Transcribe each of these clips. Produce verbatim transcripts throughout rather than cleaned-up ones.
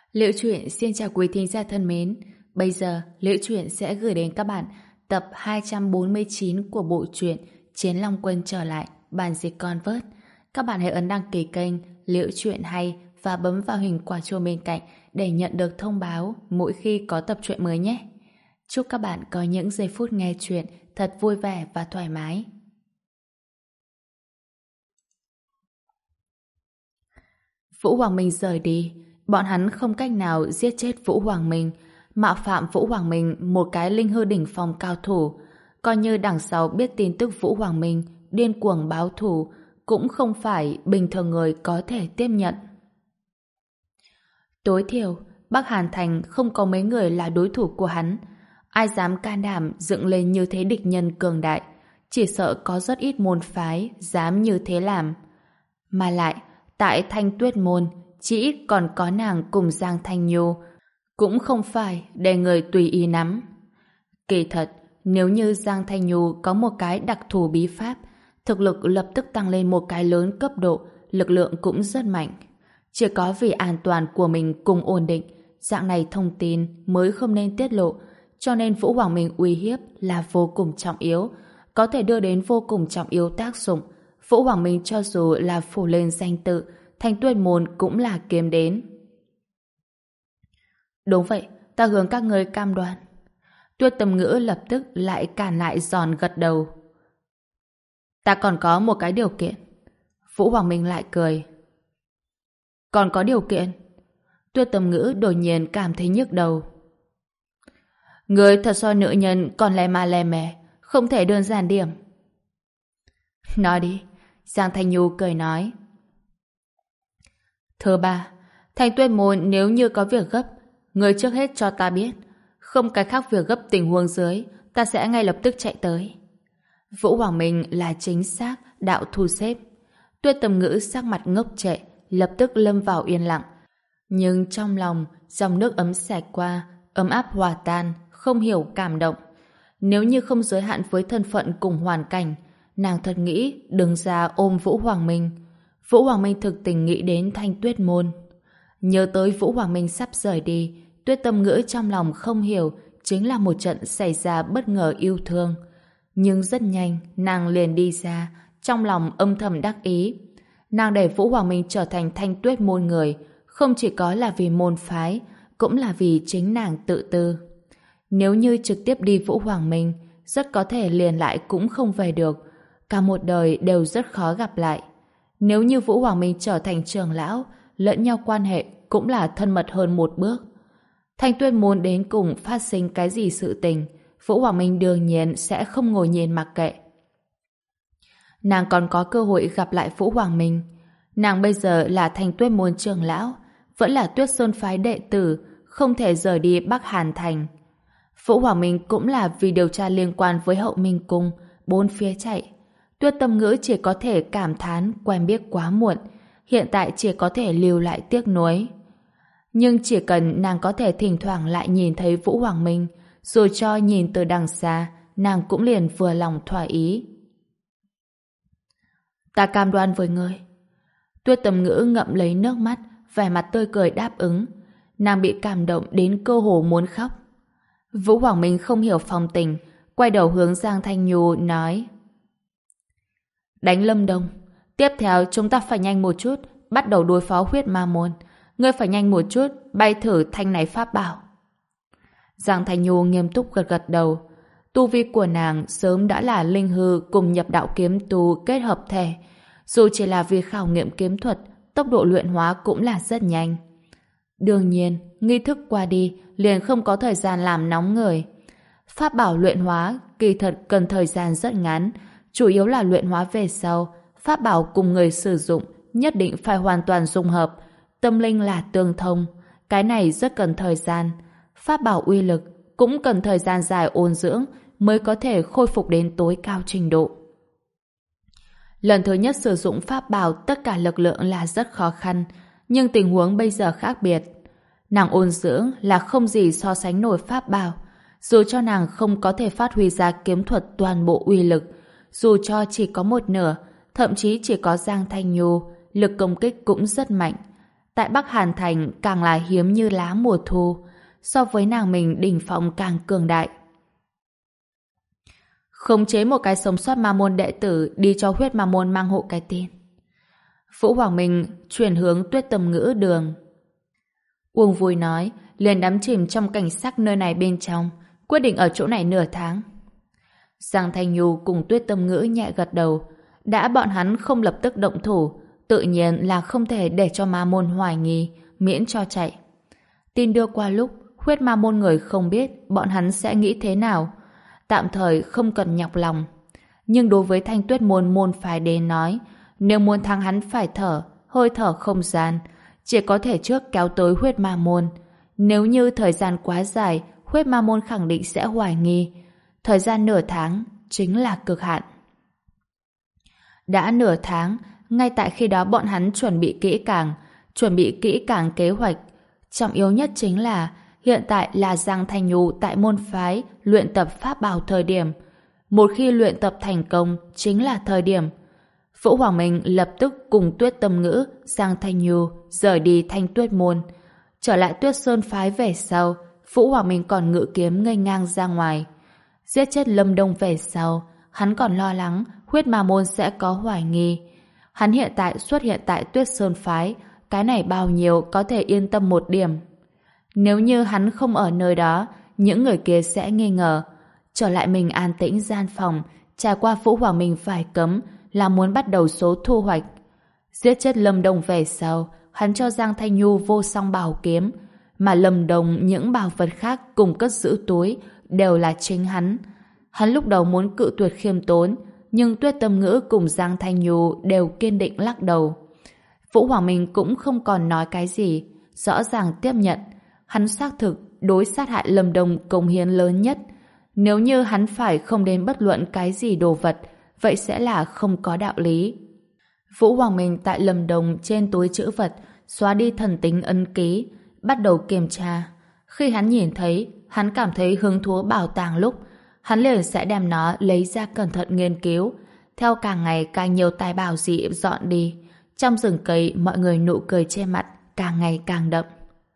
Liễu Chuyện xin chào quý thính giả thân mến. Bây giờ, Liễu Chuyện sẽ gửi đến các bạn tập hai trăm bốn mươi chín của bộ truyện Chiến Long Quân trở lại, bản dịch Convert. Các bạn hãy ấn đăng ký kênh Liễu Chuyện hay và bấm vào hình quả chuông bên cạnh để nhận được thông báo mỗi khi có tập truyện mới nhé. Chúc các bạn có những giây phút nghe chuyện thật vui vẻ và thoải mái. Vũ Hoàng Minh rời đi. Bọn hắn không cách nào giết chết Vũ Hoàng Minh, mạo phạm Vũ Hoàng Minh, một cái linh hư đỉnh phong cao thủ. Coi như đằng sau biết tin tức Vũ Hoàng Minh điên cuồng báo thù, cũng không phải bình thường người có thể tiếp nhận. Tối thiểu, Bắc Hàn Thành không có mấy người là đối thủ của hắn. Ai dám can đảm dựng lên như thế địch nhân cường đại, chỉ sợ có rất ít môn phái dám như thế làm. Mà lại, tại Thanh Tuyết Môn, chỉ ít còn có nàng cùng Giang Thanh Nhu, cũng không phải để người tùy ý nắm. Kỳ thật, nếu như Giang Thanh Nhu có một cái đặc thù bí pháp, thực lực lập tức tăng lên một cái lớn cấp độ, lực lượng cũng rất mạnh. Chỉ có vì an toàn của mình cùng ổn định, dạng này thông tin mới không nên tiết lộ, cho nên Vũ Hoàng Minh uy hiếp là vô cùng trọng yếu, có thể đưa đến vô cùng trọng yếu tác dụng. Vũ Hoàng Minh cho dù là phủ lên danh tự, Thanh Tuyết Môn cũng là kiếm đến. Đúng vậy, ta hướng các người cam đoan. Tuyết Tâm Ngữ lập tức lại cản lại giòn gật đầu. Ta còn có một cái điều kiện. Vũ Hoàng Minh lại cười. Còn có điều kiện? Tuyết Tâm Ngữ đột nhiên cảm thấy nhức đầu. Người thật so nữ nhân còn lè ma lè mè, không thể đơn giản điểm. Nói đi. Giang Thanh Nhu cười nói. Thứ ba, Thanh Tuyết Môn nếu như có việc gấp, người trước hết cho ta biết. Không cái khác việc gấp tình huống dưới, ta sẽ ngay lập tức chạy tới. Vũ Hoàng Minh là chính xác đạo thu xếp. Tuyết Tâm Ngữ sắc mặt ngốc trệ, lập tức lâm vào yên lặng. Nhưng trong lòng, dòng nước ấm xẹt qua, ấm áp hòa tan, không hiểu cảm động. Nếu như không giới hạn với thân phận cùng hoàn cảnh, nàng thật nghĩ đứng ra ôm Vũ Hoàng Minh. Vũ Hoàng Minh thực tình nghĩ đến Thanh Tuyết Môn. Nhớ tới Vũ Hoàng Minh sắp rời đi, Tuyết Tâm Ngữ trong lòng không hiểu chính là một trận xảy ra bất ngờ yêu thương. Nhưng rất nhanh, nàng liền đi ra, trong lòng âm thầm đắc ý. Nàng để Vũ Hoàng Minh trở thành Thanh Tuyết Môn người, không chỉ có là vì môn phái, cũng là vì chính nàng tự tư. Nếu như trực tiếp đi Vũ Hoàng Minh, rất có thể liền lại cũng không về được. Cả một đời đều rất khó gặp lại. Nếu như Vũ Hoàng Minh trở thành trưởng lão, lẫn nhau quan hệ cũng là thân mật hơn một bước. Thanh Tuyết Môn đến cùng phát sinh cái gì sự tình, Vũ Hoàng Minh đương nhiên sẽ không ngồi nhìn mặc kệ. Nàng còn có cơ hội gặp lại Vũ Hoàng Minh. Nàng bây giờ là Thanh Tuyết Môn trưởng lão, vẫn là Tuyết Sơn phái đệ tử, không thể rời đi Bắc Hàn Thành. Vũ Hoàng Minh cũng là vì điều tra liên quan với Hậu Minh Cung, bốn phía chạy. Tuyết Tâm Ngữ chỉ có thể cảm thán quen biết quá muộn, hiện tại chỉ có thể lưu lại tiếc nuối. Nhưng chỉ cần nàng có thể thỉnh thoảng lại nhìn thấy Vũ Hoàng Minh, dù cho nhìn từ đằng xa, nàng cũng liền vừa lòng thỏa ý. Ta cam đoan với ngươi. Tuyết Tâm Ngữ ngậm lấy nước mắt, vẻ mặt tươi cười đáp ứng. Nàng bị cảm động đến cơ hồ muốn khóc. Vũ Hoàng Minh không hiểu phong tình, quay đầu hướng Giang Thanh Nhu nói: Đánh Lâm Đông. Tiếp theo chúng ta phải nhanh một chút, bắt đầu đối phó huyết ma môn. Ngươi phải nhanh một chút, bay thử thanh này pháp bảo. Giang Thanh Nhu nghiêm túc gật gật đầu. Tu vi của nàng sớm đã là linh hư cùng nhập đạo kiếm tu kết hợp thể. Dù chỉ là vì khảo nghiệm kiếm thuật, tốc độ luyện hóa cũng là rất nhanh. Đương nhiên, nghi thức qua đi liền không có thời gian làm nóng người. Pháp bảo luyện hóa kỳ thật cần thời gian rất ngắn, chủ yếu là luyện hóa về sau, pháp bảo cùng người sử dụng nhất định phải hoàn toàn dung hợp, tâm linh là tương thông, cái này rất cần thời gian. Pháp bảo uy lực cũng cần thời gian dài ôn dưỡng mới có thể khôi phục đến tối cao trình độ. Lần thứ nhất sử dụng pháp bảo tất cả lực lượng là rất khó khăn, nhưng tình huống bây giờ khác biệt. Nàng ôn dưỡng là không gì so sánh nổi pháp bảo, dù cho nàng không có thể phát huy ra kiếm thuật toàn bộ uy lực, dù cho chỉ có một nửa, thậm chí chỉ có Giang Thanh Nhu, lực công kích cũng rất mạnh. tại Bắc Hàn Thành càng là hiếm như lá mùa thu, so với nàng mình đỉnh phong càng cường đại. Khống chế một cái sống sót ma môn đệ tử đi cho huyết ma môn mang hộ cái tin. Vũ Hoàng Minh chuyển hướng Tuyết Tâm Ngữ đường. Uông Vui nói, liền đắm chìm trong cảnh sắc nơi này bên trong, quyết định ở chỗ này nửa tháng. Giang Thanh Nhu cùng Tuyết Tâm Ngữ nhẹ gật đầu, đã bọn hắn không lập tức động thủ, tự nhiên là không thể để cho ma môn hoài nghi, miễn cho chạy. Tin đưa qua lúc, huyết ma môn người không biết bọn hắn sẽ nghĩ thế nào, tạm thời không cần nhọc lòng. Nhưng đối với Thanh Tuyết môn môn phái đến nói, nếu muốn thắng hắn phải thở, hơi thở không gian, chỉ có thể trước kéo tới huyết ma môn. Nếu như thời gian quá dài, huyết ma môn khẳng định sẽ hoài nghi. Thời gian nửa tháng chính là cực hạn. Đã nửa tháng, ngay tại khi đó bọn hắn chuẩn bị kỹ càng, chuẩn bị kỹ càng kế hoạch. Trọng yếu nhất chính là hiện tại là Giang Thanh Nhu tại môn phái luyện tập pháp bảo thời điểm. Một khi luyện tập thành công chính là thời điểm. Vũ Hoàng Minh lập tức cùng Tuyết Tâm Ngữ, Giang Thanh Nhu rời đi Thanh Tuyết môn. Trở lại Tuyết Sơn phái về sau, Vũ Hoàng Minh còn ngự kiếm nghênh ngang ra ngoài. Giết chết Lâm Đông về sau, hắn còn lo lắng huyết ma môn sẽ có hoài nghi. Hắn hiện tại xuất hiện tại Tuyết Sơn phái, cái này bao nhiêu có thể yên tâm một điểm. Nếu như hắn không ở nơi đó, những người kia sẽ nghi ngờ. Trở lại mình an tĩnh gian phòng, trải qua Vũ Hoàng Minh phải cấm, là muốn bắt đầu số thu hoạch. Giết chết Lâm Đông về sau, hắn cho Giang Thanh Nhu vô song bảo kiếm, mà Lâm Đông những bảo vật khác cùng cất giữ túi đều là chính hắn. Hắn lúc đầu muốn cự tuyệt khiêm tốn, nhưng Tuyết Tâm Ngữ cùng Giang Thanh Nhu đều kiên định lắc đầu. Vũ Hoàng Minh cũng không còn nói cái gì, rõ ràng tiếp nhận. Hắn xác thực đối sát hại Lâm Đông cống hiến lớn nhất. Nếu như hắn phải không đến bất luận cái gì đồ vật, vậy sẽ là không có đạo lý. Vũ Hoàng Minh tại Lâm Đông trên túi trữ vật xóa đi thần tính ấn ký, bắt đầu kiểm tra. Khi hắn nhìn thấy, hắn cảm thấy hứng thú bảo tàng lúc, hắn liền sẽ đem nó lấy ra cẩn thận nghiên cứu. Theo càng ngày càng nhiều tài bảo dị dọn đi, trong rừng cây mọi người nụ cười trên mặt càng ngày càng đậm.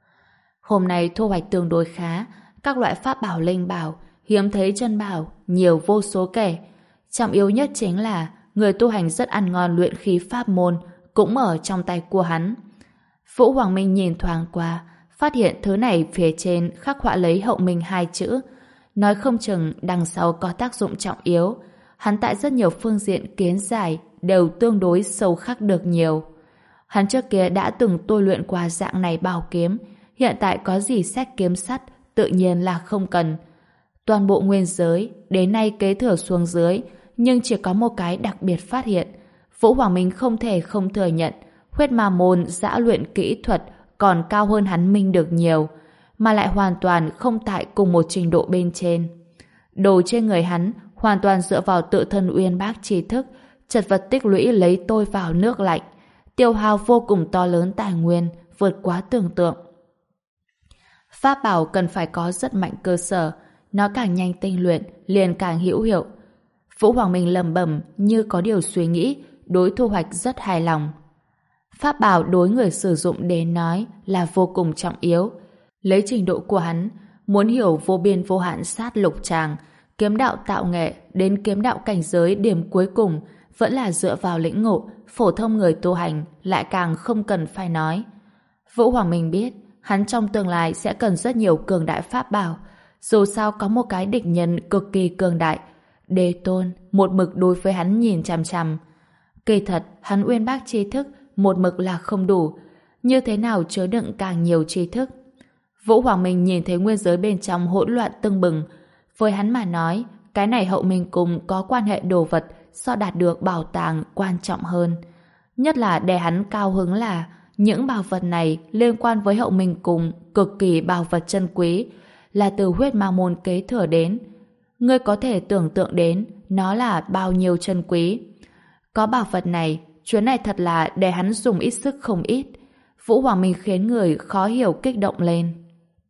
Hôm nay thu hoạch tương đối khá, các loại pháp bảo linh bảo, hiếm thấy chân bảo, nhiều vô số kể. Trọng yếu nhất chính là người tu hành rất ăn ngon luyện khí pháp môn cũng ở trong tay của hắn. Vũ Hoàng Minh nhìn thoáng qua, phát hiện thứ này phía trên khắc họa lấy Hậu Minh hai chữ. Nói không chừng đằng sau có tác dụng trọng yếu. Hắn tại rất nhiều phương diện kiến giải đều tương đối sâu khắc được nhiều. Hắn trước kia đã từng tôi luyện qua dạng này bảo kiếm, hiện tại có gì xét kiếm sắt tự nhiên là không cần. Toàn bộ nguyên giới đến nay kế thừa xuống dưới, nhưng chỉ có một cái đặc biệt phát hiện. Vũ Hoàng Minh không thể không thừa nhận huyết ma môn giã luyện kỹ thuật còn cao hơn hắn Minh được nhiều, mà lại hoàn toàn không tại cùng một trình độ bên trên. Đồ trên người hắn hoàn toàn dựa vào tự thân uyên bác tri thức, chật vật tích lũy lấy tôi vào nước lạnh, tiêu hao vô cùng to lớn tài nguyên, vượt quá tưởng tượng. Pháp bảo cần phải có rất mạnh cơ sở, nó càng nhanh tinh luyện, liền càng hữu hiệu. Vũ Hoàng Minh lẩm bẩm như có điều suy nghĩ, đối thu hoạch rất hài lòng. Pháp bảo đối người sử dụng đến nói là vô cùng trọng yếu. Lấy trình độ của hắn, muốn hiểu vô biên vô hạn sát lục tràng, kiếm đạo tạo nghệ đến kiếm đạo cảnh giới điểm cuối cùng vẫn là dựa vào lĩnh ngộ, phổ thông người tu hành lại càng không cần phải nói. Vũ Hoàng Minh biết hắn trong tương lai sẽ cần rất nhiều cường đại pháp bảo, dù sao có một cái địch nhân cực kỳ cường đại. Đế Tôn một mực đối với hắn nhìn chằm chằm. Kỳ thật hắn uyên bác tri thức một mực là không đủ, như thế nào chứa đựng càng nhiều tri thức. Vũ Hoàng Minh nhìn thấy nguyên giới bên trong hỗn loạn tưng bừng, với hắn mà nói cái này Hậu Minh cùng có quan hệ đồ vật so đạt được bảo tàng quan trọng hơn. Nhất là để hắn cao hứng là những bảo vật này liên quan với Hậu Minh cùng cực kỳ bảo vật chân quý, là từ huyết ma môn kế thừa đến. Ngươi có thể tưởng tượng đến nó là bao nhiêu chân quý. Có bảo vật này, chuyến này thật là để hắn dùng ít sức không ít. Vũ Hoàng Minh khiến người khó hiểu kích động lên.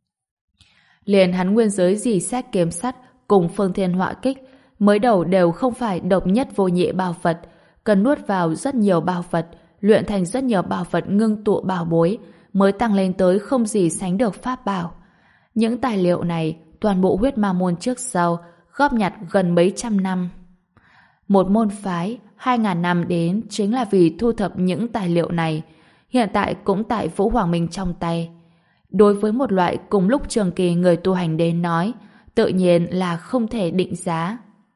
Liền hắn nguyên giới dì xét kiếm sắt cùng phương thiên họa kích mới đầu đều không phải độc nhất vô nhị bảo vật, cần nuốt vào rất nhiều bảo vật, luyện thành rất nhiều bảo vật ngưng tụ bảo bối mới tăng lên tới không gì sánh được pháp bảo. Những tài liệu này toàn bộ huyết ma môn trước sau góp nhặt gần mấy trăm năm. Một môn phái hai ngàn năm đến chính là vì thu thập những tài liệu này, hiện tại cũng tại Vũ Hoàng Minh trong tay. Đối với một loại cùng lúc trường kỳ người tu hành đến nói, tự nhiên là không thể định giá.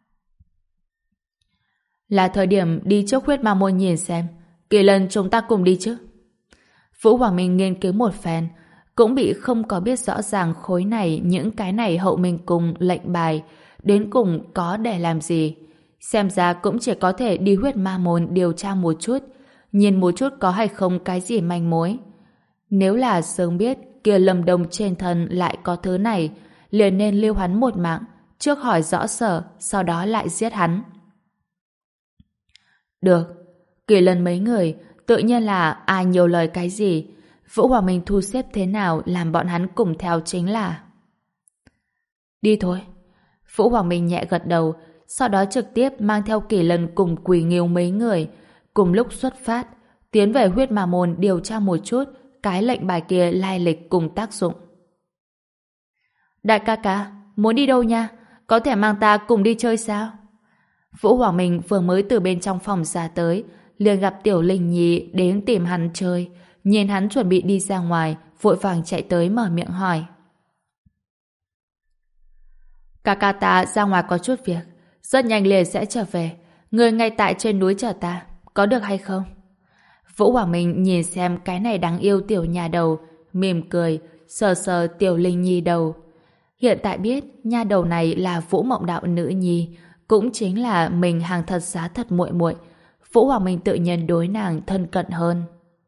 Là thời điểm đi trước huyết ma môn nhìn xem. Kỳ Lân, chúng ta cùng đi chứ. Vũ Hoàng Minh nghiên cứu một phen, cũng bị không có biết rõ ràng khối này những cái này hậu minh cùng lệnh bài đến cùng có để làm gì. Xem ra cũng chỉ có thể đi huyết ma môn điều tra một chút, nhìn một chút có hay không cái gì manh mối. Nếu là sớm biết kia Lâm Đồng trên thân lại có thứ này, liền nên lưu hắn một mạng, trước hỏi rõ sở, sau đó lại giết hắn. Được, Kỳ Lân mấy người, tự nhiên là ai nhiều lời cái gì, Vũ Hoàng Minh thu xếp thế nào làm bọn hắn cùng theo chính là. Đi thôi. Vũ Hoàng Minh nhẹ gật đầu, sau đó trực tiếp mang theo Kỳ Lân cùng Quỷ Nghiêu mấy người, cùng lúc xuất phát, tiến về huyết ma môn điều tra một chút cái lệnh bài kia lai lịch cùng tác dụng. Đại ca ca, muốn đi đâu nha? Có thể mang ta cùng đi chơi sao? Vũ Hoàng Minh vừa mới từ bên trong phòng ra tới, liền gặp Tiểu Linh Nhi đến tìm hắn chơi, nhìn hắn chuẩn bị đi ra ngoài, vội vàng chạy tới mở miệng hỏi. Ca ca ta ra ngoài có chút việc, rất nhanh liền sẽ trở về, người ngay tại trên núi chờ ta, có được hay không? Vũ Hoàng Minh nhìn xem cái này đáng yêu tiểu nhà đầu, mỉm cười, sờ sờ Tiểu Linh Nhi đầu. Hiện tại biết nha đầu này là Vũ Mộng Đạo nữ nhi, cũng chính là mình hàng thật giá thật muội muội. Vũ Hoàng Minh tự nhiên đối nàng thân cận hơn.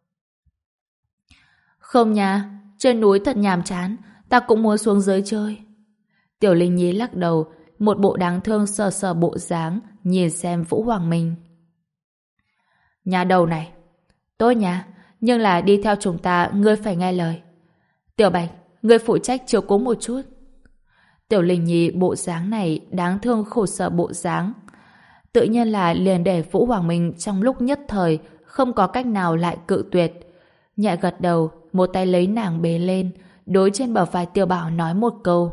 Không nha, trên núi thật nhàm chán, ta cũng muốn xuống dưới chơi. Tiểu Linh Nhi lắc đầu, một bộ đáng thương sờ sờ bộ dáng, nhìn xem Vũ Hoàng Minh. Nhà đầu này, tốt nha, nhưng là đi theo chúng ta, ngươi phải nghe lời. Tiểu Bạch, ngươi phụ trách chiếu cố một chút. Tiểu Linh Nhi bộ dáng này đáng thương khổ sở bộ dáng. Tự nhiên là liền để Vũ Hoàng Minh trong lúc nhất thời không có cách nào lại cự tuyệt. Nhẹ gật đầu, một tay lấy nàng bế lên, đối trên bờ vai Tiểu Bảo nói một câu.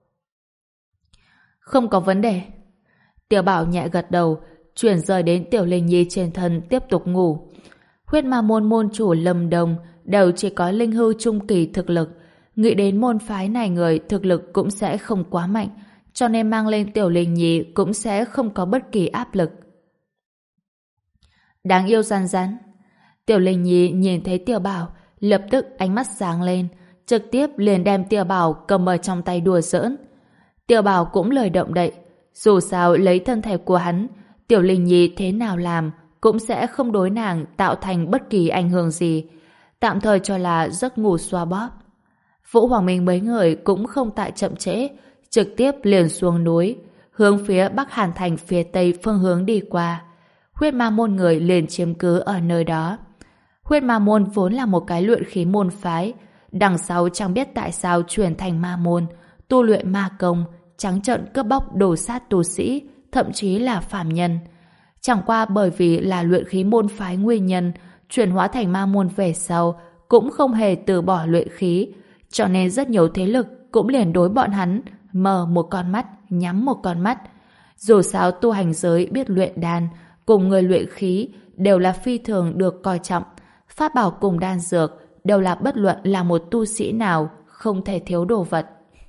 Không có vấn đề. Tiểu Bảo nhẹ gật đầu, chuyển rời đến Tiểu Linh Nhi trên thân tiếp tục ngủ. Huyết ma môn môn chủ Lâm Đồng đều chỉ có linh hư trung kỳ thực lực, nghĩ đến môn phái này người thực lực cũng sẽ không quá mạnh, cho nên mang lên Tiểu Linh Nhi cũng sẽ không có bất kỳ áp lực. Đáng yêu răn răn. Tiểu Linh Nhi nhìn thấy Tiểu Bảo, lập tức ánh mắt sáng lên, trực tiếp liền đem Tiểu Bảo cầm ở trong tay đùa giỡn. Tiểu Bảo cũng lời động đậy, dù sao lấy thân thể của hắn, Tiểu Linh Nhi thế nào làm cũng sẽ không đối nàng tạo thành bất kỳ ảnh hưởng gì, tạm thời cho là giấc ngủ xoa bóp. Vũ Hoàng Minh mấy người cũng không tại chậm trễ, trực tiếp liền xuống núi, hướng phía Bắc Hàn Thành phía tây phương hướng đi qua. Huyết ma môn người liền chiếm cứ ở nơi đó. Huyết ma môn vốn là một cái luyện khí môn phái, đằng sau chẳng biết tại sao chuyển thành ma môn, tu luyện ma công, trắng trợn cướp bóc đồ sát tu sĩ, thậm chí là phàm nhân. Chẳng qua bởi vì là luyện khí môn phái nguyên nhân, chuyển hóa thành ma môn về sau cũng không hề từ bỏ luyện khí, cho nên rất nhiều thế lực cũng liền đối bọn hắn mở một con mắt, nhắm một con mắt. Dù sao tu hành giới biết luyện đan cùng người luyện khí đều là phi thường được coi trọng, pháp bảo cùng đan dược đều là bất luận là một tu sĩ nào không thể thiếu đồ vật.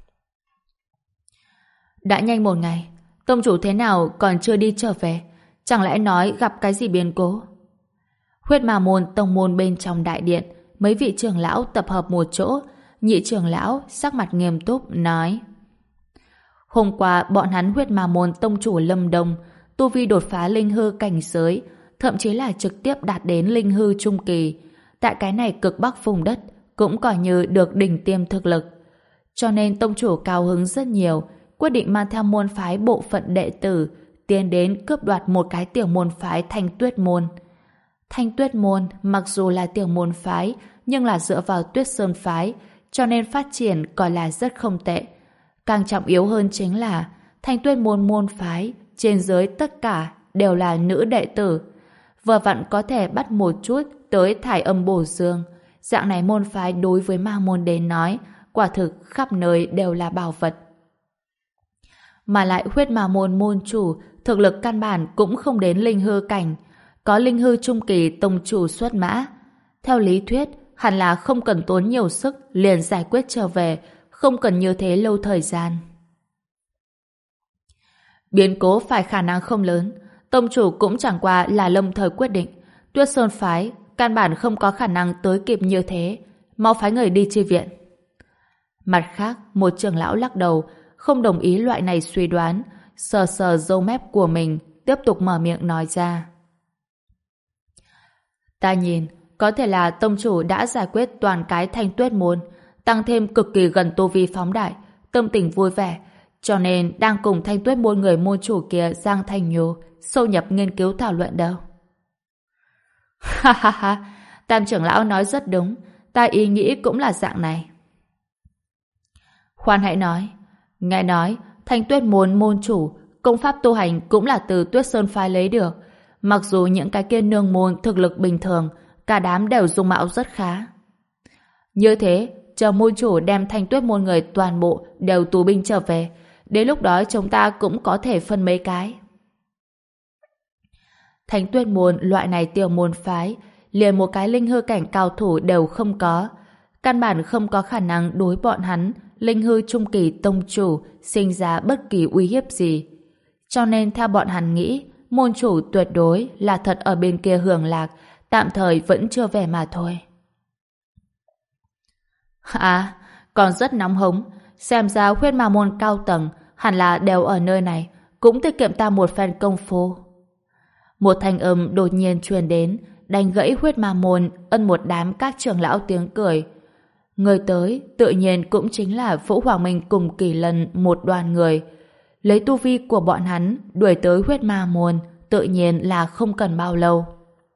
Đã nhanh một ngày, tông chủ thế nào còn chưa đi trở về? Chẳng lẽ nói gặp cái gì biến cố? Huyết ma môn tông môn bên trong đại điện, mấy vị trưởng lão tập hợp một chỗ, nhị trưởng lão sắc mặt nghiêm túc nói: hôm qua bọn hắn huyết ma môn tông chủ Lâm Đồng tu vi đột phá linh hư cảnh giới, thậm chí là trực tiếp đạt đến linh hư trung kỳ, tại cái này cực bắc vùng đất cũng coi như được đỉnh tiêm thực lực, cho nên tông chủ cao hứng rất nhiều, quyết định mang theo môn phái bộ phận đệ tử tiến đến cướp đoạt một cái tiểu môn phái Thanh Tuyết môn. Thanh Tuyết môn mặc dù là tiểu môn phái nhưng là dựa vào Tuyết Sơn phái, cho nên phát triển coi là rất không tệ. Càng trọng yếu hơn chính là Thanh Tuyết môn môn phái trên dưới tất cả đều là nữ đệ tử, vừa vặn có thể bắt một chút tới thải âm bổ dương, dạng này môn phái đối với ma môn đến nói, quả thực khắp nơi đều là bảo vật. Mà lại huyết ma môn môn chủ, thực lực căn bản cũng không đến linh hư cảnh, có linh hư trung kỳ tông chủ xuất mã. Theo lý thuyết, hẳn là không cần tốn nhiều sức liền giải quyết trở về, không cần như thế lâu thời gian. Biến cố phải khả năng không lớn, tông chủ cũng chẳng qua là lâm thời quyết định. Tuyết Sơn phái căn bản không có khả năng tới kịp như thế, mau phái người đi chi viện. Mặt khác, một trưởng lão lắc đầu, không đồng ý loại này suy đoán, sờ sờ râu mép của mình, tiếp tục mở miệng nói ra. Ta nhìn, có thể là tông chủ đã giải quyết toàn cái Thanh Tuyết môn, tăng thêm cực kỳ gần tu vi phóng đại, tâm tình vui vẻ, cho nên đang cùng Thanh Tuyết môn người môn chủ kia Giang Thanh Nhu sâu nhập nghiên cứu thảo luận đâu. Ha ha ha, Tam trưởng lão nói rất đúng, ta ý nghĩ cũng là dạng này. Khoan hãy nói, nghe nói Thanh Tuyết môn môn chủ công pháp tu hành cũng là từ Tuyết Sơn phái lấy được, mặc dù những cái kia nương môn thực lực bình thường, cả đám đều dung mạo rất khá. Như thế, chờ môn chủ đem Thanh Tuyết môn người toàn bộ đều tù binh trở về, đến lúc đó chúng ta cũng có thể phân mấy cái. Thanh Tuyết môn loại này tiểu môn phái, liền một cái linh hư cảnh cao thủ đều không có, căn bản không có khả năng đối bọn hắn linh hư trung kỳ tông chủ sinh ra bất kỳ uy hiếp gì. Cho nên theo bọn hắn nghĩ, môn chủ tuyệt đối là thật ở bên kia hưởng lạc, tạm thời vẫn chưa về mà thôi. À, còn rất nóng hống, xem ra huyết ma môn cao tầng hẳn là đều ở nơi này, cũng tiết kiệm ta một phen công phu. Một thanh âm đột nhiên truyền đến, đánh gãy huyết ma môn ân một đám các trưởng lão tiếng cười. Người tới tự nhiên cũng chính là Vũ Hoàng Minh cùng Kỳ Lân một đoàn người. Lấy tu vi của bọn hắn đuổi tới huyết ma môn tự nhiên là không cần bao lâu.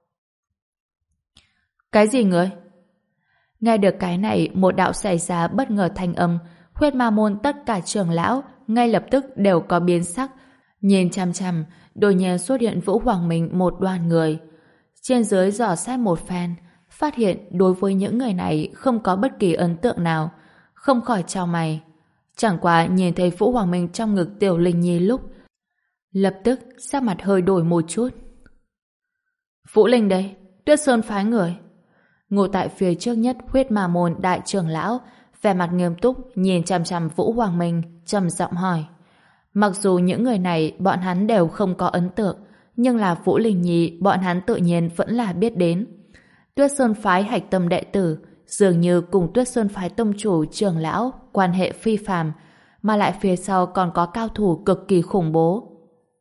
Cái gì người? Nghe được cái này, một đạo xảy ra bất ngờ thanh âm, huyết ma môn tất cả trưởng lão ngay lập tức đều có biến sắc, nhìn chằm chằm, đột nhiên xuất hiện Vũ Hoàng Minh một đoàn người. Trên dưới dò xét một phen, phát hiện đối với những người này không có bất kỳ ấn tượng nào, không khỏi chau mày. Chẳng qua nhìn thấy Vũ Hoàng Minh trong ngực Tiểu Linh Nhi lúc, lập tức sắc mặt hơi đổi một chút. Vũ Linh đây, Tuyết Sơn phái người. Ngồi tại phía trước nhất huyết ma môn đại trưởng lão, vẻ mặt nghiêm túc nhìn chằm chằm Vũ Hoàng Minh, trầm giọng hỏi. Mặc dù những người này bọn hắn đều không có ấn tượng, nhưng là Vũ Linh Nhi bọn hắn tự nhiên vẫn là biết đến. Tuyết Sơn phái hạch tâm đệ tử dường như cùng Tuyết Sơn phái tông chủ trưởng lão quan hệ phi phàm, mà lại phía sau còn có cao thủ cực kỳ khủng bố.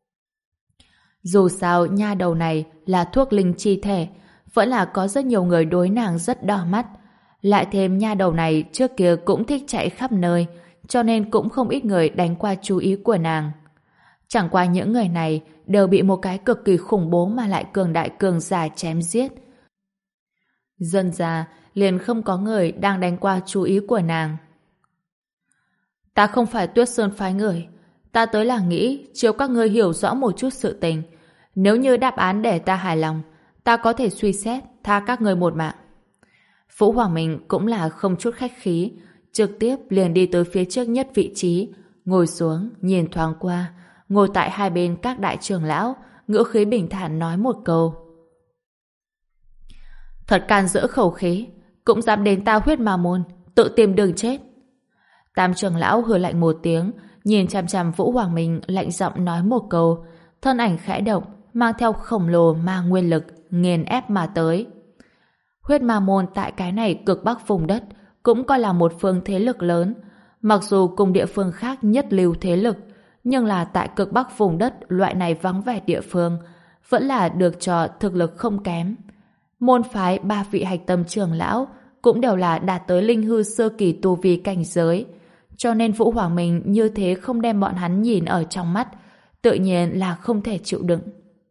Dù sao nha đầu này là thuốc linh chi thể, vẫn là có rất nhiều người đối nàng rất đỏ mắt. Lại thêm nha đầu này trước kia cũng thích chạy khắp nơi, cho nên cũng không ít người đánh qua chú ý của nàng. Chẳng qua những người này đều bị một cái cực kỳ khủng bố mà lại cường đại cường giả chém giết. Dần ra liền không có người đang đánh qua chú ý của nàng. Ta không phải Tuyết Sơn phái người, ta tới là nghĩ chiếu các ngươi hiểu rõ một chút sự tình. Nếu như đáp án để ta hài lòng, ta có thể suy xét tha các ngươi một mạng. Vũ Hoàng Minh cũng là không chút khách khí, trực tiếp liền đi tới phía trước nhất vị trí, ngồi xuống, nhìn thoáng qua, ngồi tại hai bên các đại trưởng lão, ngữ khí bình thản nói một câu. Thật can dỡ khẩu khí, cũng dám đến ta huyết ma môn, tự tìm đường chết. Tam trưởng lão hừ lạnh một tiếng, nhìn chằm chằm Vũ Hoàng Minh lạnh giọng nói một câu, thân ảnh khẽ động, mang theo khổng lồ ma nguyên lực, nghiền ép mà tới. Huyết ma môn tại cái này cực bắc vùng đất cũng coi là một phương thế lực lớn, mặc dù cùng địa phương khác nhất lưu thế lực, nhưng là tại cực bắc vùng đất loại này vắng vẻ địa phương, vẫn là được cho thực lực không kém. Môn phái ba vị hạch tâm trưởng lão cũng đều là đạt tới linh hư sơ kỳ tu vi cảnh giới, cho nên Vũ Hoàng Minh như thế không đem bọn hắn nhìn ở trong mắt, tự nhiên là không thể chịu đựng.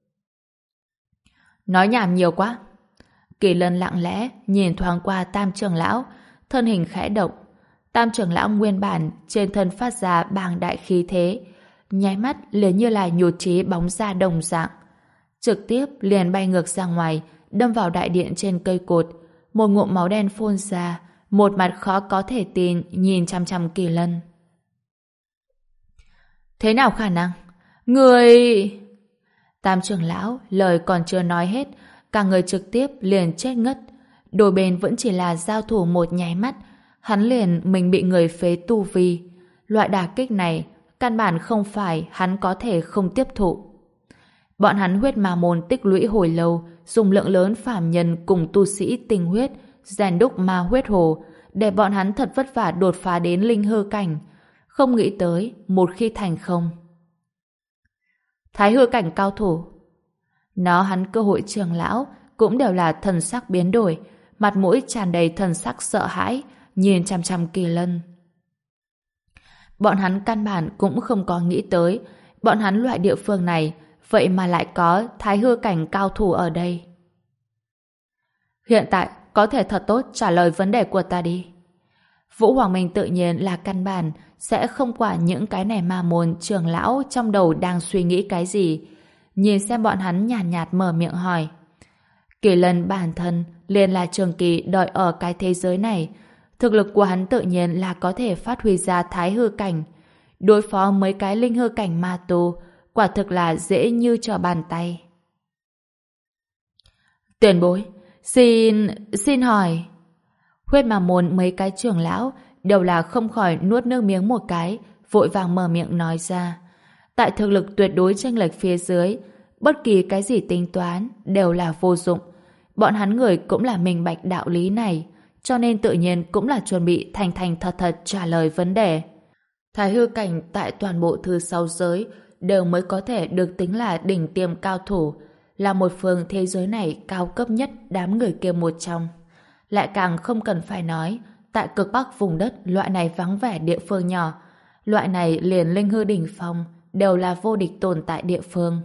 Nói nhảm nhiều quá. Kỳ Lân lặng lẽ nhìn thoáng qua Tam trưởng lão, thân hình khẽ động. Tam trưởng lão nguyên bản trên thân phát ra bàng đại khí thế, nháy mắt liền như là nhụt chí bóng ra đồng dạng, trực tiếp liền bay ngược ra ngoài, đâm vào đại điện trên cây cột, một ngụm máu đen phun ra, một mặt khó có thể tin nhìn chăm chăm Kỳ Lân. Thế nào khả năng? Người... Tam trưởng lão lời còn chưa nói hết, cả người trực tiếp liền chết ngất. Đôi bên vẫn chỉ là giao thủ một nháy mắt, hắn liền mình bị người phế tu vi. Loại đả kích này căn bản không phải hắn có thể không tiếp thụ. Bọn hắn huyết ma môn tích lũy hồi lâu, dùng lượng lớn phàm nhân cùng tu sĩ tinh huyết rèn đúc ma huyết hồ, để bọn hắn thật vất vả đột phá đến linh hư cảnh. Không nghĩ tới một khi thành không. Thái hư cảnh cao thủ. Nó hắn cơ hội trưởng lão cũng đều là thần sắc biến đổi, mặt mũi tràn đầy thần sắc sợ hãi, nhìn chằm chằm Kỳ Lân. Bọn hắn căn bản cũng không có nghĩ tới, bọn hắn loại địa phương này vậy mà lại có thái hư cảnh cao thủ ở đây. Hiện tại có thể thật tốt trả lời vấn đề của ta đi. Vũ Hoàng Minh tự nhiên là căn bản sẽ không quản những cái này ma môn trưởng lão trong đầu đang suy nghĩ cái gì. Nhìn xem bọn hắn nhàn nhạt, nhạt mở miệng hỏi. Kỳ Lân bản thân liền là trường kỳ đợi ở cái thế giới này. Thực lực của hắn tự nhiên là có thể phát huy ra thái hư cảnh. Đối phó mấy cái linh hư cảnh ma tu quả thực là dễ như trở bàn tay. Tiền bối, xin... xin hỏi... Huyết ma môn mấy cái trưởng lão đều là không khỏi nuốt nước miếng một cái, vội vàng mở miệng nói ra. Tại thực lực tuyệt đối chênh lệch phía dưới, bất kỳ cái gì tính toán đều là vô dụng. Bọn hắn người cũng là minh bạch đạo lý này, cho nên tự nhiên cũng là chuẩn bị thành thành thật thật trả lời vấn đề. Thái hư cảnh tại toàn bộ thứ sáu giới đều mới có thể được tính là đỉnh tiêm cao thủ, là một phương thế giới này cao cấp nhất đám người kia một trong. Lại càng không cần phải nói, tại cực bắc vùng đất loại này vắng vẻ địa phương nhỏ, loại này liền linh hư đỉnh phong đều là vô địch tồn tại địa phương.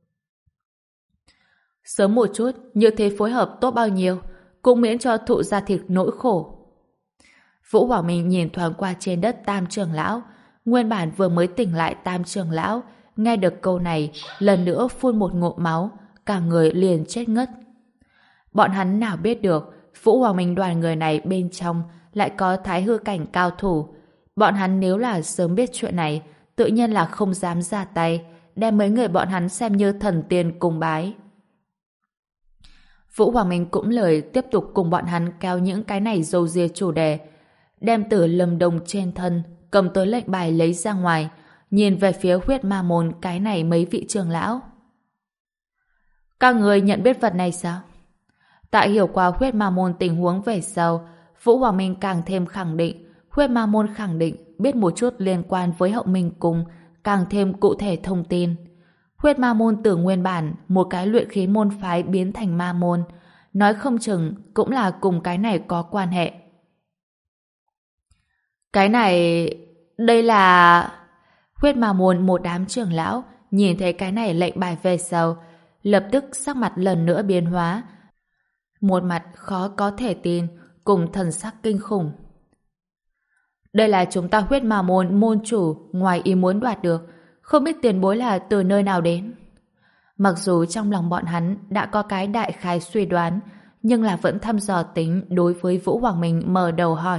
Sớm một chút, như thế phối hợp tốt bao nhiêu, cũng miễn cho thụ ra thịt nỗi khổ. Vũ Hoàng Minh nhìn thoáng qua trên đất Tam trưởng lão, nguyên bản vừa mới tỉnh lại Tam trưởng lão, nghe được câu này, lần nữa phun một ngụm máu, cả người liền chết ngất. Bọn hắn nào biết được, Vũ Hoàng Minh đoàn người này bên trong lại có thái hư cảnh cao thủ. Bọn hắn nếu là sớm biết chuyện này, tự nhiên là không dám ra tay, đem mấy người bọn hắn xem như thần tiên cung bái. Vũ Hoàng Minh cũng lời tiếp tục cùng bọn hắn kéo những cái này dâu ria chủ đề, đem từ lâm đồng trên thân cầm tới lệnh bài lấy ra ngoài, nhìn về phía huyết ma môn cái này mấy vị trưởng lão. Các người nhận biết vật này sao? Tại hiểu qua huyết ma môn tình huống về sau, Vũ Hoàng Minh càng thêm khẳng định, huyết ma môn khẳng định biết một chút liên quan với Hậu Minh Cung, càng thêm cụ thể thông tin. Huyết ma môn từ nguyên bản một cái luyện khí môn phái biến thành ma môn, nói không chừng cũng là cùng cái này có quan hệ. Cái này... đây là... Huyết ma môn một đám trưởng lão nhìn thấy cái này lệnh bài về sau, lập tức sắc mặt lần nữa biến hóa, một mặt khó có thể tin cùng thần sắc kinh khủng. Đây là chúng ta huyết ma môn môn chủ ngoài ý muốn đoạt được, không biết tiền bối là từ nơi nào đến. Mặc dù trong lòng bọn hắn đã có cái đại khái suy đoán, nhưng là vẫn thăm dò tính đối với Vũ Hoàng Minh mở đầu hỏi.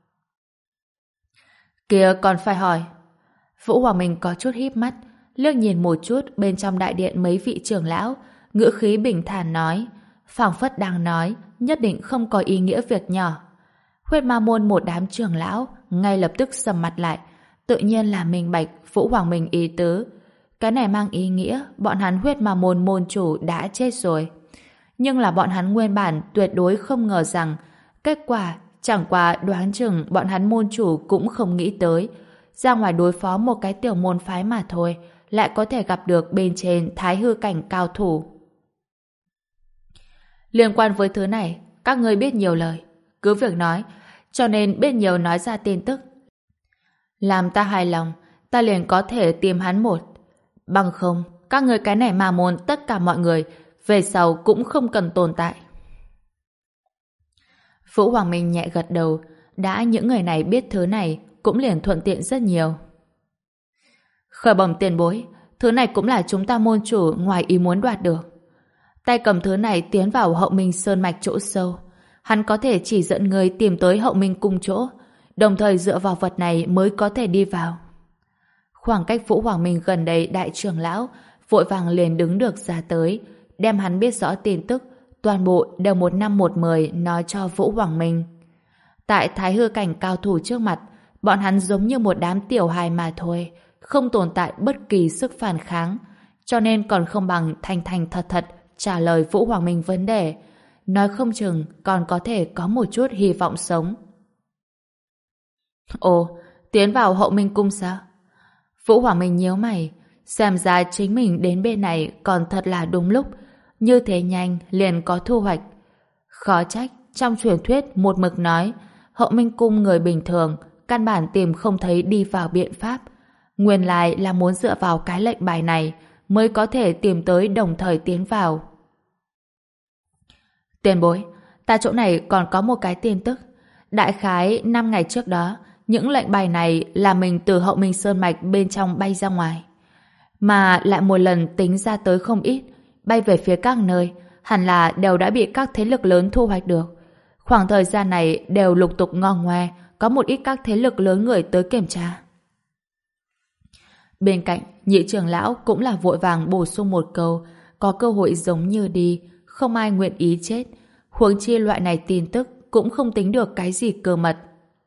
Kìa còn phải hỏi. Vũ Hoàng Minh có chút híp mắt, liếc nhìn một chút bên trong đại điện mấy vị trưởng lão, ngữ khí bình thản nói, phảng phất đang nói, nhất định không có ý nghĩa việc nhỏ. Huyết ma môn một đám trưởng lão ngay lập tức sầm mặt lại, tự nhiên là minh bạch Vũ Hoàng Minh ý tứ. Cái này mang ý nghĩa bọn hắn huyết ma môn môn chủ đã chết rồi. Nhưng là bọn hắn nguyên bản tuyệt đối không ngờ rằng kết quả chẳng qua đoán chừng bọn hắn môn chủ cũng không nghĩ tới, ra ngoài đối phó một cái tiểu môn phái mà thôi, lại có thể gặp được bên trên thái hư cảnh cao thủ. Liên quan với thứ này, các ngươi biết nhiều lời, cứ việc nói, cho nên biết nhiều nói ra tin tức. Làm ta hài lòng, ta liền có thể tìm hắn một. Bằng không, các ngươi cái này mà môn tất cả mọi người, về sau cũng không cần tồn tại. Vũ Hoàng Minh nhẹ gật đầu, đã những người này biết thứ này, cũng liền thuận tiện rất nhiều. Khởi bẩm tiền bối, thứ này cũng là chúng ta môn chủ ngoài ý muốn đoạt được. Tay cầm thứ này tiến vào Hậu Minh Sơn mạch chỗ sâu. Hắn có thể chỉ dẫn người tìm tới Hậu Minh Cung chỗ, đồng thời dựa vào vật này mới có thể đi vào. Khoảng cách Vũ Hoàng Minh gần đây đại trưởng lão vội vàng liền đứng được ra tới, đem hắn biết rõ tin tức, toàn bộ đều một năm một mười nói cho Vũ Hoàng Minh. Tại thái hư cảnh cao thủ trước mặt, bọn hắn giống như một đám tiểu hài mà thôi, không tồn tại bất kỳ sức phản kháng, cho nên còn không bằng thành thành thật thật trả lời Vũ Hoàng Minh vấn đề, nói không chừng còn có thể có một chút hy vọng sống. Ồ, tiến vào Hậu Minh Cung sao? Vũ Hoàng Minh nhíu mày, xem ra chính mình đến bên này còn thật là đúng lúc, như thế nhanh liền có thu hoạch. Khó trách, trong truyền thuyết một mực nói, Hậu Minh Cung người bình thường, căn bản tìm không thấy đi vào biện pháp. Nguyên lai là muốn dựa vào cái lệnh bài này mới có thể tìm tới đồng thời tiến vào. Tiền bối, ta chỗ này còn có một cái tin tức. Đại khái năm ngày trước đó, những lệnh bài này là mình từ Hậu Minh Sơn Mạch bên trong bay ra ngoài. Mà lại một lần tính ra tới không ít, bay về phía các nơi, hẳn là đều đã bị các thế lực lớn thu hoạch được. Khoảng thời gian này đều lục tục ngo ngoe, có một ít các thế lực lớn người tới kiểm tra. Bên cạnh, nhị trưởng lão cũng là vội vàng bổ sung một câu, có cơ hội giống như đi, không ai nguyện ý chết. Huống chi loại này tin tức cũng không tính được cái gì cơ mật.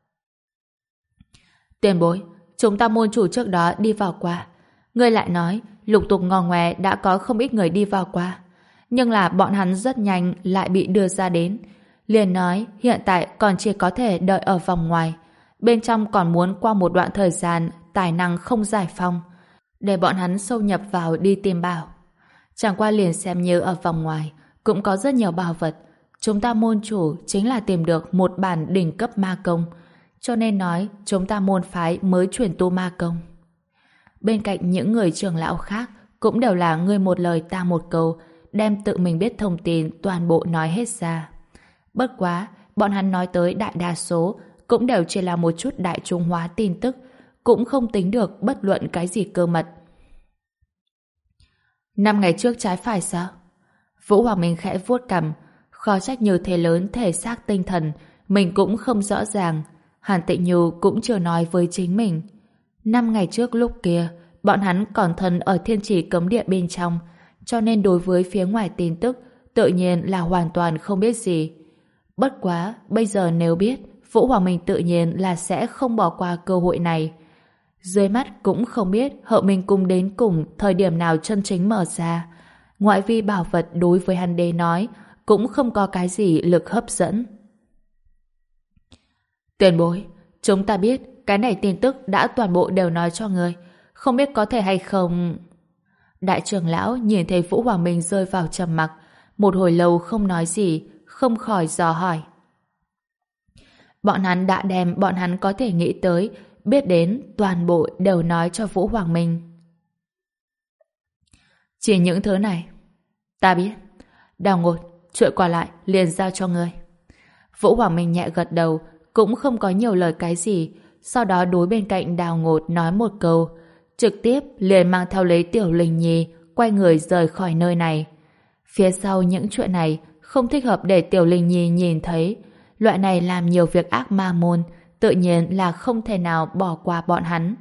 Tiền bối, chúng ta môn chủ trước đó đi vào qua. Ngươi lại nói, lục tục ngò ngoe đã có không ít người đi vào qua. Nhưng là bọn hắn rất nhanh lại bị đưa ra đến. Liền nói hiện tại còn chỉ có thể đợi ở vòng ngoài. Bên trong còn muốn qua một đoạn thời gian tài năng không giải phong. Để bọn hắn sâu nhập vào đi tìm bảo. Chẳng qua liền xem như ở vòng ngoài cũng có rất nhiều bảo vật. Chúng ta môn chủ chính là tìm được một bản đỉnh cấp ma công. Cho nên nói chúng ta môn phái mới chuyển tu ma công. Bên cạnh những người trưởng lão khác cũng đều là ngươi một lời ta một câu, đem tự mình biết thông tin toàn bộ nói hết ra. Bất quá, bọn hắn nói tới đại đa số cũng đều chỉ là một chút đại trung hóa tin tức, cũng không tính được bất luận cái gì cơ mật. Năm ngày trước trái phải sao? Vũ Hoàng Minh khẽ vuốt cằm, khó trách như thế lớn thể xác tinh thần, mình cũng không rõ ràng. Hàn Tịnh Nhu cũng chưa nói với chính mình. Năm ngày trước lúc kia, bọn hắn còn thân ở thiên chỉ cấm địa bên trong, cho nên đối với phía ngoài tin tức, tự nhiên là hoàn toàn không biết gì. Bất quá, bây giờ nếu biết, Vũ Hoàng Minh tự nhiên là sẽ không bỏ qua cơ hội này. Dưới mắt cũng không biết Hậu Minh Cung đến cùng thời điểm nào chân chính mở ra. Ngoại vi bảo vật đối với hắn đế nói, cũng không có cái gì lực hấp dẫn. Tiền bối, chúng ta biết cái này tin tức đã toàn bộ đều nói cho người, không biết có thể hay không... Đại trưởng lão nhìn thấy Vũ Hoàng Minh rơi vào trầm mặc, một hồi lâu không nói gì, không khỏi dò hỏi. Bọn hắn đã đem bọn hắn có thể nghĩ tới, biết đến, toàn bộ đều nói cho Vũ Hoàng Minh. Chỉ những thứ này. Ta biết. Đào Ngột, chuyện còn lại liền giao cho ngươi. Vũ Hoàng Minh nhẹ gật đầu, cũng không có nhiều lời cái gì, sau đó đối bên cạnh Đào Ngột nói một câu, trực tiếp liền mang theo lấy Tiểu Linh Nhi, quay người rời khỏi nơi này. Phía sau những chuyện này không thích hợp để Tiểu Linh Nhi nhìn thấy. Loại này làm nhiều việc ác ma môn, tự nhiên là không thể nào bỏ qua bọn hắn.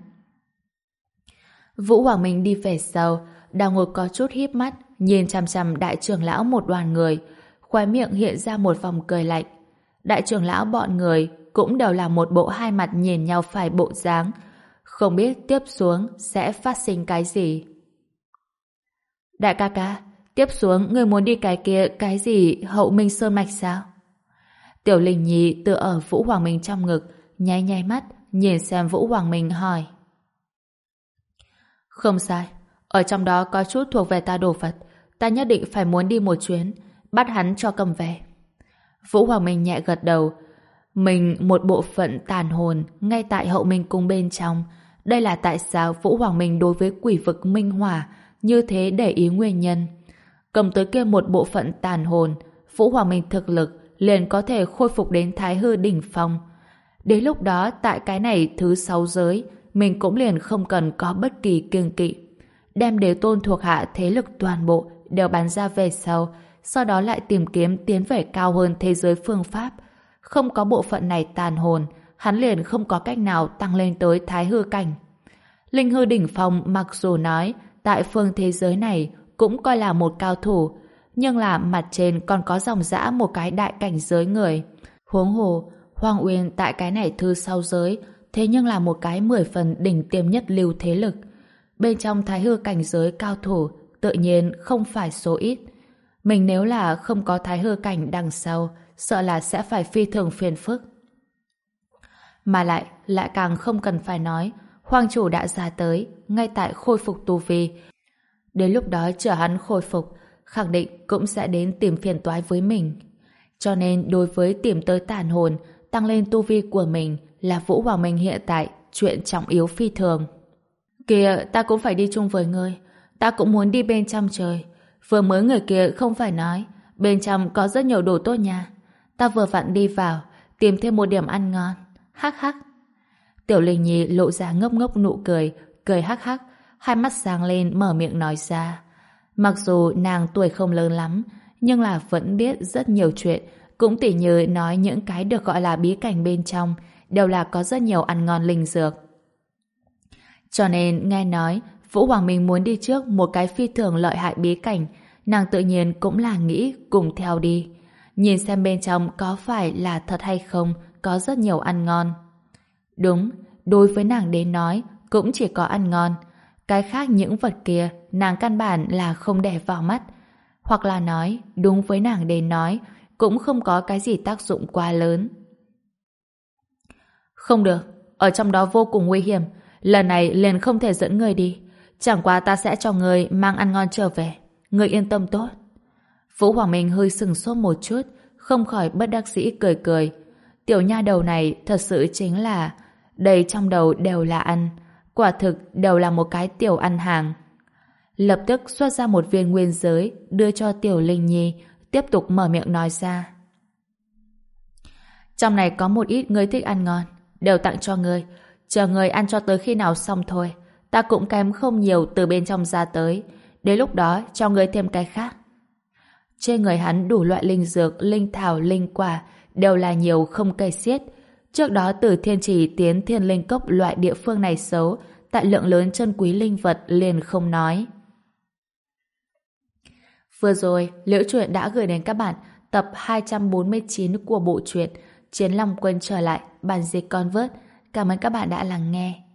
Vũ Hoàng Minh đi về sau, Đào Ngột có chút híp mắt, nhìn chằm chằm đại trưởng lão một đoàn người, khóe miệng hiện ra một vòng cười lạnh. Đại trưởng lão bọn người cũng đều là một bộ hai mặt nhìn nhau phải bộ dáng, không biết tiếp xuống sẽ phát sinh cái gì. Đại ca ca, tiếp xuống người muốn đi cái kia cái gì Hậu Minh Sơn Mạch sao? Tiểu Linh Nhi tựa ở Vũ Hoàng Minh trong ngực, nháy nháy mắt, nhìn xem Vũ Hoàng Minh hỏi. Không sai, ở trong đó có chút thuộc về ta đồ vật, ta nhất định phải muốn đi một chuyến, bắt hắn cho cầm về. Vũ Hoàng Minh nhẹ gật đầu, mình một bộ phận tàn hồn ngay tại Hậu Minh Cung bên trong. Đây là tại sao Vũ Hoàng Minh đối với quỷ vực Minh Hỏa như thế để ý nguyên nhân. Cầm tới kia một bộ phận tàn hồn, Vũ Hoàng Minh thực lực liền có thể khôi phục đến Thái Hư đỉnh phong. Đến lúc đó tại cái này thứ sáu giới, mình cũng liền không cần có bất kỳ kiêng kỵ. Đem đế tôn thuộc hạ thế lực toàn bộ đều bán ra về sau, sau đó lại tìm kiếm tiến về cao hơn thế giới phương pháp. Không có bộ phận này tàn hồn, hắn liền không có cách nào tăng lên tới thái hư cảnh. Linh hư đỉnh phong mặc dù nói tại phương thế giới này cũng coi là một cao thủ, nhưng là mặt trên còn có dòng dã một cái đại cảnh giới người. Huống hồ, Hoàng Uyên tại cái này thư sau giới, thế nhưng là một cái mười phần đỉnh tiêm nhất lưu thế lực. Bên trong thái hư cảnh giới cao thủ, tự nhiên không phải số ít. Mình nếu là không có thái hư cảnh đằng sau, sợ là sẽ phải phi thường phiền phức. Mà lại, lại càng không cần phải nói, Hoàng chủ đã ra tới, ngay tại khôi phục tu vi. Đến lúc đó chờ hắn khôi phục, khẳng định cũng sẽ đến tìm phiền toái với mình. Cho nên đối với tìm tới tàn hồn, tăng lên tu vi của mình là Vũ Hoàng Minh hiện tại chuyện trọng yếu phi thường. Kìa, ta cũng phải đi chung với ngươi. Ta cũng muốn đi bên trong trời. Vừa mới người kia không phải nói bên trong có rất nhiều đồ tốt nha. Ta vừa vặn đi vào, tìm thêm một điểm ăn ngon. Hắc hắc. Tiểu Linh Nhi lộ ra ngốc ngốc nụ cười, cười hắc hắc, hai mắt sáng lên mở miệng nói ra. Mặc dù nàng tuổi không lớn lắm, nhưng là vẫn biết rất nhiều chuyện, cũng tỉ như nói những cái được gọi là bí cảnh bên trong đều là có rất nhiều ăn ngon linh dược. Cho nên nghe nói Vũ Hoàng Minh muốn đi trước một cái phi thường lợi hại bí cảnh, nàng tự nhiên cũng là nghĩ cùng theo đi, nhìn xem bên trong có phải là thật hay không, có rất nhiều ăn ngon. Đúng, đối với nàng đến nói cũng chỉ có ăn ngon, cái khác những vật kia nàng căn bản là không để vào mắt, hoặc là nói đúng với nàng đến nói cũng không có cái gì tác dụng quá lớn. Không được, ở trong đó vô cùng nguy hiểm, lần này liền không thể dẫn người đi, chẳng qua ta sẽ cho người mang ăn ngon trở về, người yên tâm tốt. Vũ Hoàng Minh hơi sừng sốt một chút, không khỏi bất đắc dĩ cười cười. Tiểu nha đầu này thật sự chính là đầy trong đầu đều là ăn, quả thực đều là một cái tiểu ăn hàng. Lập tức xuất ra một viên nguyên giới đưa cho Tiểu Linh Nhi, tiếp tục mở miệng nói ra. Trong này có một ít ngươi thích ăn ngon, đều tặng cho ngươi, chờ ngươi ăn cho tới khi nào xong thôi, ta cũng kém không nhiều từ bên trong ra tới, đến lúc đó cho ngươi thêm cái khác. Trên người hắn đủ loại linh dược, linh thảo, linh quả đều là nhiều không kể xiết. Trước đó từ Thiên Trì tiến Thiên Linh Cốc loại địa phương này xấu, tại lượng lớn chân quý linh vật liền không nói. Vừa rồi, Liễu Chuyện đã gửi đến các bạn tập hai trăm bốn mươi chín của bộ truyện Chiến Long Quân trở lại, bản dịch Convert. Cảm ơn các bạn đã lắng nghe.